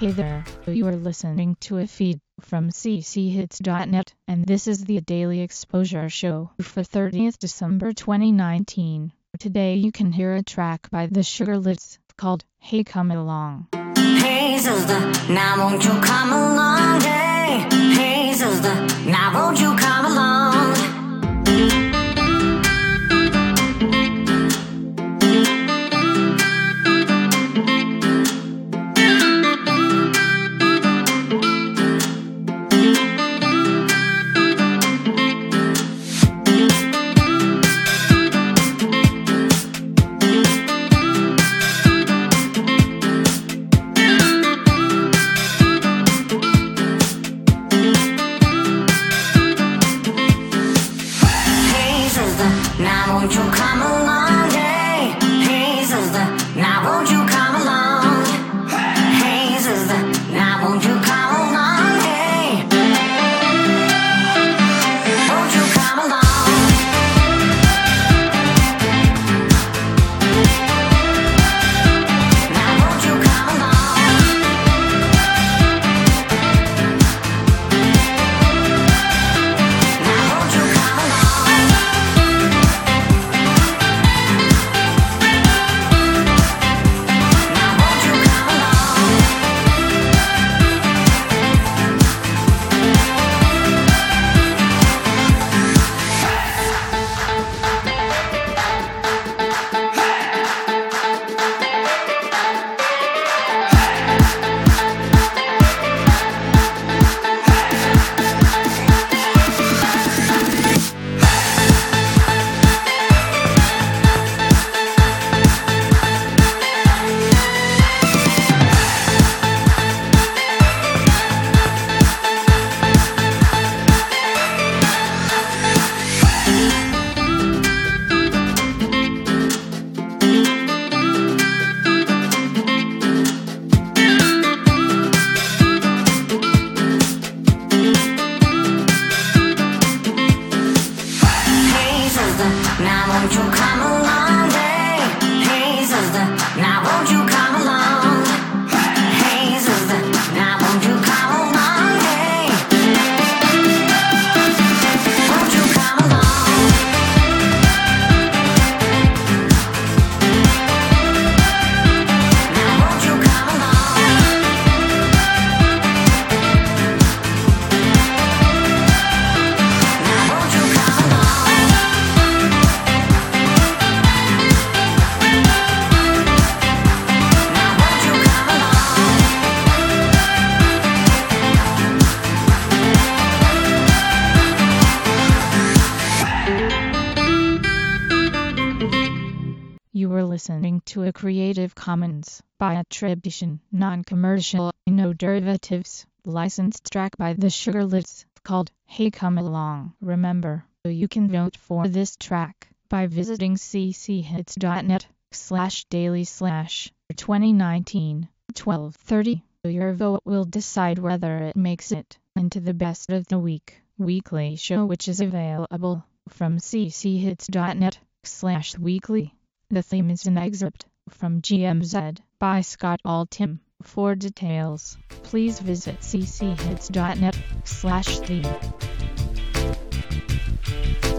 Hey there, you are listening to a feed from cchits.net, and this is the Daily Exposure Show for 30th December 2019. Today you can hear a track by the Sugarlets called Hey Come Along. Hey sister, now won't you come along? Hey, hey sister, now won't you come along? Now won't you come along? Hey, hey sister, now won't you come along? Hey sister, now won't you come along? Hey, won't you come along? Now won't you come along? Now won't you come along? Now won't you come along? Hey, hey sister, now won't you come along? Hey sister, now won't you come along? Hey, won't you come along? Now won't you come along? Now won't you come along? You were listening to a Creative Commons by attribution, non-commercial, no derivatives, licensed track by the Sugarlets called Hey Come Along. Remember, you can vote for this track by visiting cchits.net/daily/2019-1230. Your vote will decide whether it makes it into the Best of the Week weekly show, which is available from cchits.net/weekly. The theme is an excerpt from GMZ by Scott Altham. For details, please visit cchits.net/theme.